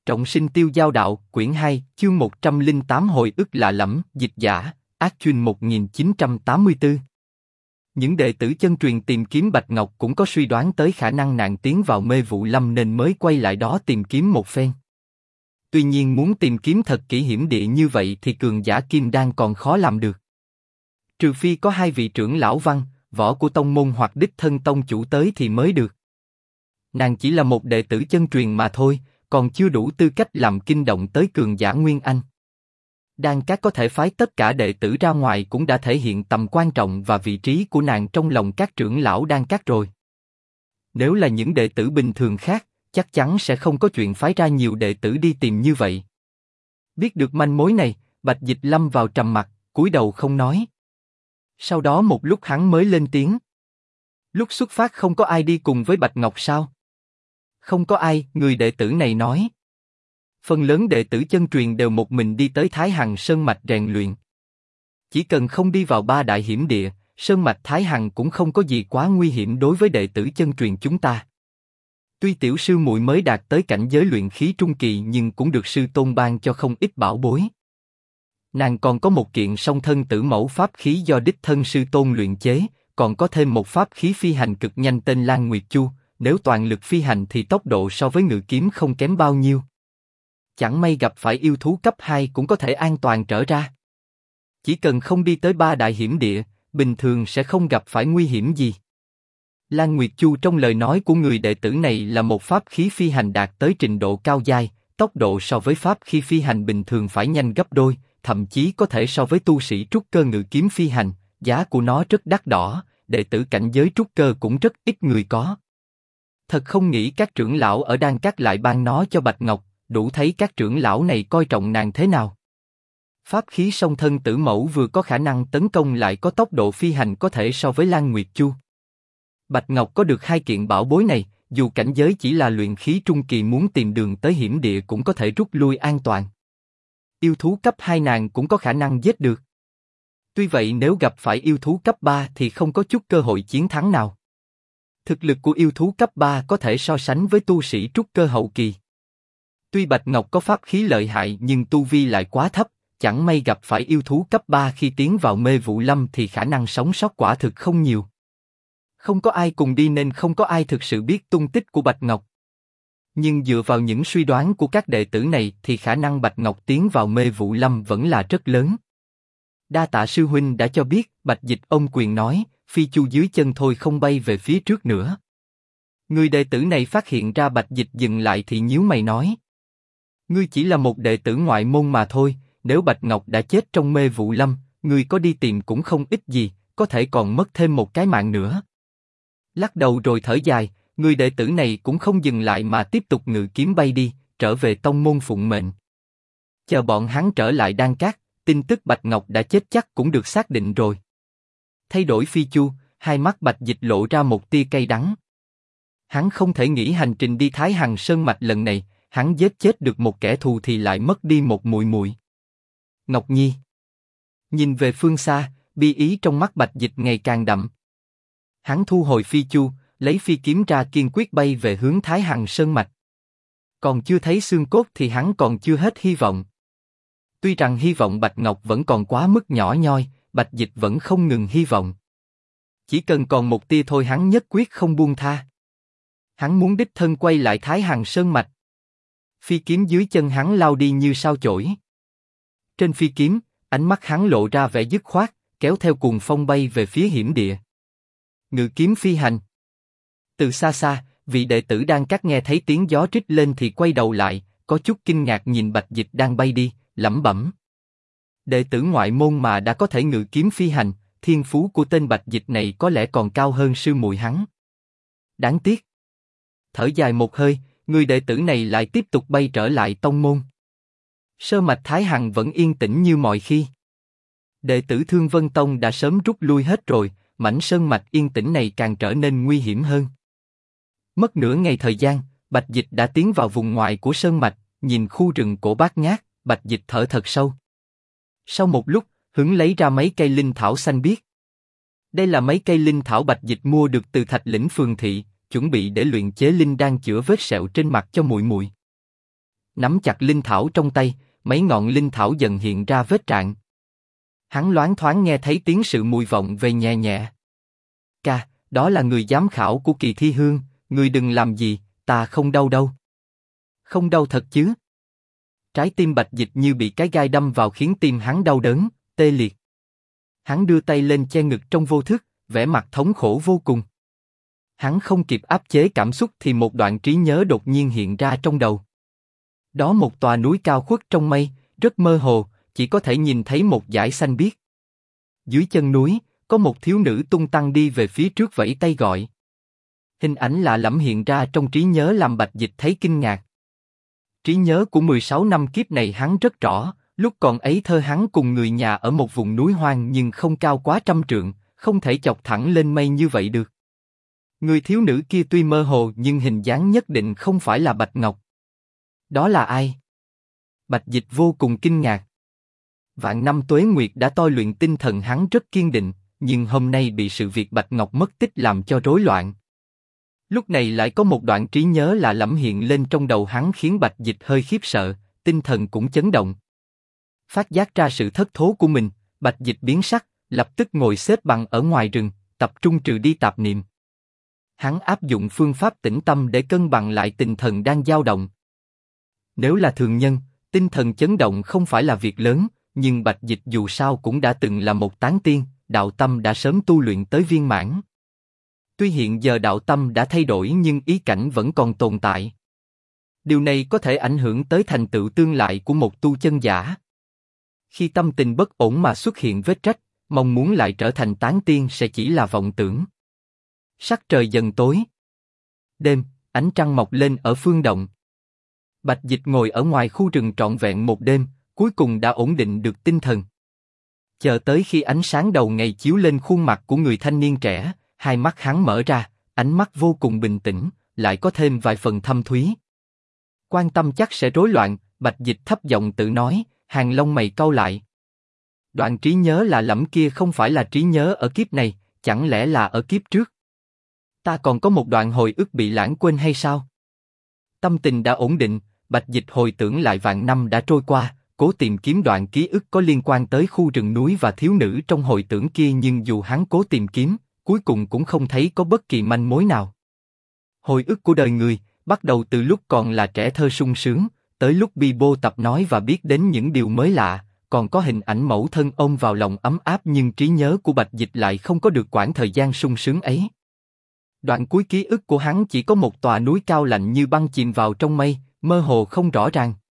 Trọng sinh tiêu giao đạo, quyển 2, chương 108 hồi ức lạ lẫm, dịch giả, Ác Chuyên 1984. Những đệ tử chân truyền tìm kiếm Bạch Ngọc cũng có suy đoán tới khả năng nàng tiến vào mê vụ lâm nên mới quay lại đó tìm kiếm một phen. Tuy nhiên muốn tìm kiếm thật kỹ hiểm địa như vậy thì cường giả kim đan còn khó làm được. Trừ phi có hai vị trưởng lão văn, võ của tông môn hoặc đích thân tông chủ tới thì mới được. Nàng chỉ là một đệ tử chân truyền mà thôi, còn chưa đủ tư cách làm kinh động tới cường giả Nguyên Anh. Đan Các có thể phái tất cả đệ tử ra ngoài cũng đã thể hiện tầm quan trọng và vị trí của nàng trong lòng các trưởng lão Đan Các rồi. Nếu là những đệ tử bình thường khác, chắc chắn sẽ không có chuyện phái ra nhiều đệ tử đi tìm như vậy. Biết được manh mối này, Bạch Dịch lâm vào trầm mặc, cúi đầu không nói. Sau đó một lúc hắn mới lên tiếng. Lúc xuất phát không có ai đi cùng với Bạch Ngọc sao? Không có ai, người đệ tử này nói. Phần lớn đệ tử chân truyền đều một mình đi tới Thái Hằng Sơn Mạch rèn luyện. Chỉ cần không đi vào ba đại hiểm địa, Sơn Mạch Thái Hằng cũng không có gì quá nguy hiểm đối với đệ tử chân truyền chúng ta. Tuy tiểu sư muội mới đạt tới cảnh giới luyện khí trung kỳ nhưng cũng được sư tôn ban cho không ít bảo bối. Nàng còn có một kiện song thân tử mẫu pháp khí do đích thân sư tôn luyện chế, còn có thêm một pháp khí phi hành cực nhanh tên Lan Nguyệt Chu. Nếu toàn lực phi hành thì tốc độ so với ngự kiếm không kém bao nhiêu. Chẳng may gặp phải yêu thú cấp 2 cũng có thể an toàn trở ra. Chỉ cần không đi tới ba đại hiểm địa, bình thường sẽ không gặp phải nguy hiểm gì. Lan Nguyệt Chu trong lời nói của người đệ tử này là một pháp khí phi hành đạt tới trình độ cao giai, tốc độ so với pháp khí phi hành bình thường phải nhanh gấp đôi, thậm chí có thể so với tu sĩ trúc cơ ngự kiếm phi hành, giá của nó rất đắt đỏ, đệ tử cảnh giới trúc cơ cũng rất ít người có. Thật không nghĩ các trưởng lão ở Đan Các lại ban nó cho Bạch Ngọc, đủ thấy các trưởng lão này coi trọng nàng thế nào. Pháp khí song thân tử mẫu vừa có khả năng tấn công lại có tốc độ phi hành có thể so với Lan Nguyệt Chu. Bạch Ngọc có được hai kiện bảo bối này, dù cảnh giới chỉ là luyện khí trung kỳ muốn tìm đường tới hiểm địa cũng có thể rút lui an toàn. Yêu thú cấp 2 nàng cũng có khả năng giết được. Tuy vậy nếu gặp phải yêu thú cấp 3 thì không có chút cơ hội chiến thắng nào. Thực lực của yêu thú cấp 3 có thể so sánh với tu sĩ trúc cơ hậu kỳ. Tuy Bạch Ngọc có pháp khí lợi hại nhưng tu vi lại quá thấp, chẳng may gặp phải yêu thú cấp 3 khi tiến vào mê vụ lâm thì khả năng sống sót quả thực không nhiều. Không có ai cùng đi nên không có ai thực sự biết tung tích của Bạch Ngọc. Nhưng dựa vào những suy đoán của các đệ tử này thì khả năng Bạch Ngọc tiến vào mê vụ lâm vẫn là rất lớn. Đa tạ sư huynh đã cho biết, Bạch Dịch ôm quyền nói. Phi chu dưới chân thôi không bay về phía trước nữa. Người đệ tử này phát hiện ra Bạch Dịch dừng lại thì nhíu mày nói. Ngươi chỉ là một đệ tử ngoại môn mà thôi, nếu Bạch Ngọc đã chết trong mê vụ lâm, ngươi có đi tìm cũng không ích gì, có thể còn mất thêm một cái mạng nữa. Lắc đầu rồi thở dài, người đệ tử này cũng không dừng lại mà tiếp tục ngự kiếm bay đi, trở về tông môn phụng mệnh. Chờ bọn hắn trở lại Đan Các, tin tức Bạch Ngọc đã chết chắc cũng được xác định rồi. Thay đổi phi chu, hai mắt Bạch Dịch lộ ra một tia cay đắng. Hắn không thể nghĩ hành trình đi Thái Hằng Sơn Mạch lần này, hắn giết chết được một kẻ thù thì lại mất đi một muội muội. Ngọc Nhi. Nhìn về phương xa, bi ý trong mắt Bạch Dịch ngày càng đậm. Hắn thu hồi phi chu, lấy phi kiếm ra kiên quyết bay về hướng Thái Hằng Sơn Mạch. Còn chưa thấy xương cốt thì hắn còn chưa hết hy vọng. Tuy rằng hy vọng Bạch Ngọc vẫn còn quá mức nhỏ nhoi, Bạch Dịch vẫn không ngừng hy vọng. Chỉ cần còn một tia thôi hắn nhất quyết không buông tha. Hắn muốn đích thân quay lại Thái Hằng Sơn Mạch. Phi kiếm dưới chân hắn lao đi như sao chổi. Trên phi kiếm, ánh mắt hắn lộ ra vẻ dứt khoát, kéo theo cuồng phong bay về phía hiểm địa. Ngự kiếm phi hành. Từ xa xa, vị đệ tử Đan Các nghe thấy tiếng gió rít lên thì quay đầu lại, có chút kinh ngạc nhìn Bạch Dịch đang bay đi, lẩm bẩm. Đệ tử ngoại môn mà đã có thể ngự kiếm phi hành, thiên phú của tên Bạch Dịch này có lẽ còn cao hơn sư muội hắn. Đáng tiếc. Thở dài một hơi, người đệ tử này lại tiếp tục bay trở lại tông môn. Sơ mạch Thái Hằng vẫn yên tĩnh như mọi khi. Đệ tử Thương Vân Tông đã sớm rút lui hết rồi, mảnh sơn mạch yên tĩnh này càng trở nên nguy hiểm hơn. Mất nửa ngày thời gian, Bạch Dịch đã tiến vào vùng ngoại của sơn mạch, nhìn khu rừng cổ bát ngát, Bạch Dịch thở thật sâu. Sau một lúc, hứng lấy ra mấy cây linh thảo xanh biếc. Đây là mấy cây linh thảo Bạch Dịch mua được từ Thạch Lĩnh phường thị, chuẩn bị để luyện chế linh đan chữa vết sẹo trên mặt cho muội muội. nắm chặt linh thảo trong tay, mấy ngọn linh thảo dần hiện ra vết rạn. Hắn loáng thoáng nghe thấy tiếng sự mùi vọng về nhẹ nhẹ. Ca, đó là người giám khảo của kỳ thi hương, người đừng làm gì, ta không đau đâu. Không đau thật chứ? Trái tim Bạch Dịch như bị cái gai đâm vào khiến tim hắn đau đớn, tê liệt. Hắn đưa tay lên che ngực trong vô thức, vẻ mặt thống khổ vô cùng. Hắn không kịp áp chế cảm xúc thì một đoạn trí nhớ đột nhiên hiện ra trong đầu. Đó một tòa núi cao khuất trong mây, rất mơ hồ, chỉ có thể nhìn thấy một dải xanh biếc. Dưới chân núi, có một thiếu nữ tung tăng đi về phía trước vẫy tay gọi. Hình ảnh lạ lẫm hiện ra trong trí nhớ làm Bạch Dịch thấy kinh ngạc. Trí nhớ của 16 năm kiếp này hắn rất rõ, lúc còn ấy thơ hắn cùng người nhà ở một vùng núi hoang nhưng không cao quá 100 trượng, không thể chọc thẳng lên mây như vậy được. Người thiếu nữ kia tuy mơ hồ nhưng hình dáng nhất định không phải là Bạch Ngọc. Đó là ai? Bạch Dịch vô cùng kinh ngạc. Vạn năm tuế nguyệt đã tôi luyện tinh thần hắn rất kiên định, nhưng hôm nay bị sự việc Bạch Ngọc mất tích làm cho rối loạn. Lúc này lại có một đoạn trí nhớ lạ lẫm hiện lên trong đầu hắn khiến Bạch Dịch hơi khiếp sợ, tinh thần cũng chấn động. Phát giác ra sự thất thố của mình, Bạch Dịch biến sắc, lập tức ngồi xếp bằng ở ngoài rừng, tập trung trừ đi tạp niệm. Hắn áp dụng phương pháp tĩnh tâm để cân bằng lại tinh thần đang dao động. Nếu là thường nhân, tinh thần chấn động không phải là việc lớn, nhưng Bạch Dịch dù sao cũng đã từng là một tán tiên, đạo tâm đã sớm tu luyện tới viên mãn. Tuy hiện giờ đạo tâm đã thay đổi nhưng ý cảnh vẫn còn tồn tại. Điều này có thể ảnh hưởng tới thành tựu tương lai của một tu chân giả. Khi tâm tình bất ổn mà xuất hiện vết rách, mong muốn lại trở thành tán tiên sẽ chỉ là vọng tưởng. Sắc trời dần tối. Đêm, ánh trăng mọc lên ở phương động. Bạch Dịch ngồi ở ngoài khu rừng trọn vẹn một đêm, cuối cùng đã ổn định được tinh thần. Chờ tới khi ánh sáng đầu ngày chiếu lên khuôn mặt của người thanh niên trẻ, hai mắt hắn mở ra, ánh mắt vô cùng bình tĩnh, lại có thêm vài phần thâm thúy. Quan tâm chắc sẽ rối loạn, Bạch Dịch thấp giọng tự nói, hàng lông mày cau lại. Đoạn trí nhớ lạ lẫm kia không phải là trí nhớ ở kiếp này, chẳng lẽ là ở kiếp trước? Ta còn có một đoạn hồi ức bị lãng quên hay sao? Tâm tình đã ổn định, Bạch Dịch hồi tưởng lại vạn năm đã trôi qua, cố tìm kiếm đoạn ký ức có liên quan tới khu rừng núi và thiếu nữ trong hồi tưởng kia, nhưng dù hắn cố tìm kiếm, cuối cùng cũng không thấy có bất kỳ manh mối nào. Hồi ức của đời người, bắt đầu từ lúc còn là trẻ thơ sung sướng, tới lúc bi bô tập nói và biết đến những điều mới lạ, còn có hình ảnh mẫu thân ôm vào lòng ấm áp, nhưng trí nhớ của Bạch Dịch lại không có được quãng thời gian sung sướng ấy. Đoạn cuối ký ức của hắn chỉ có một tòa núi cao lạnh như băng chìm vào trong mây, mơ hồ không rõ ràng.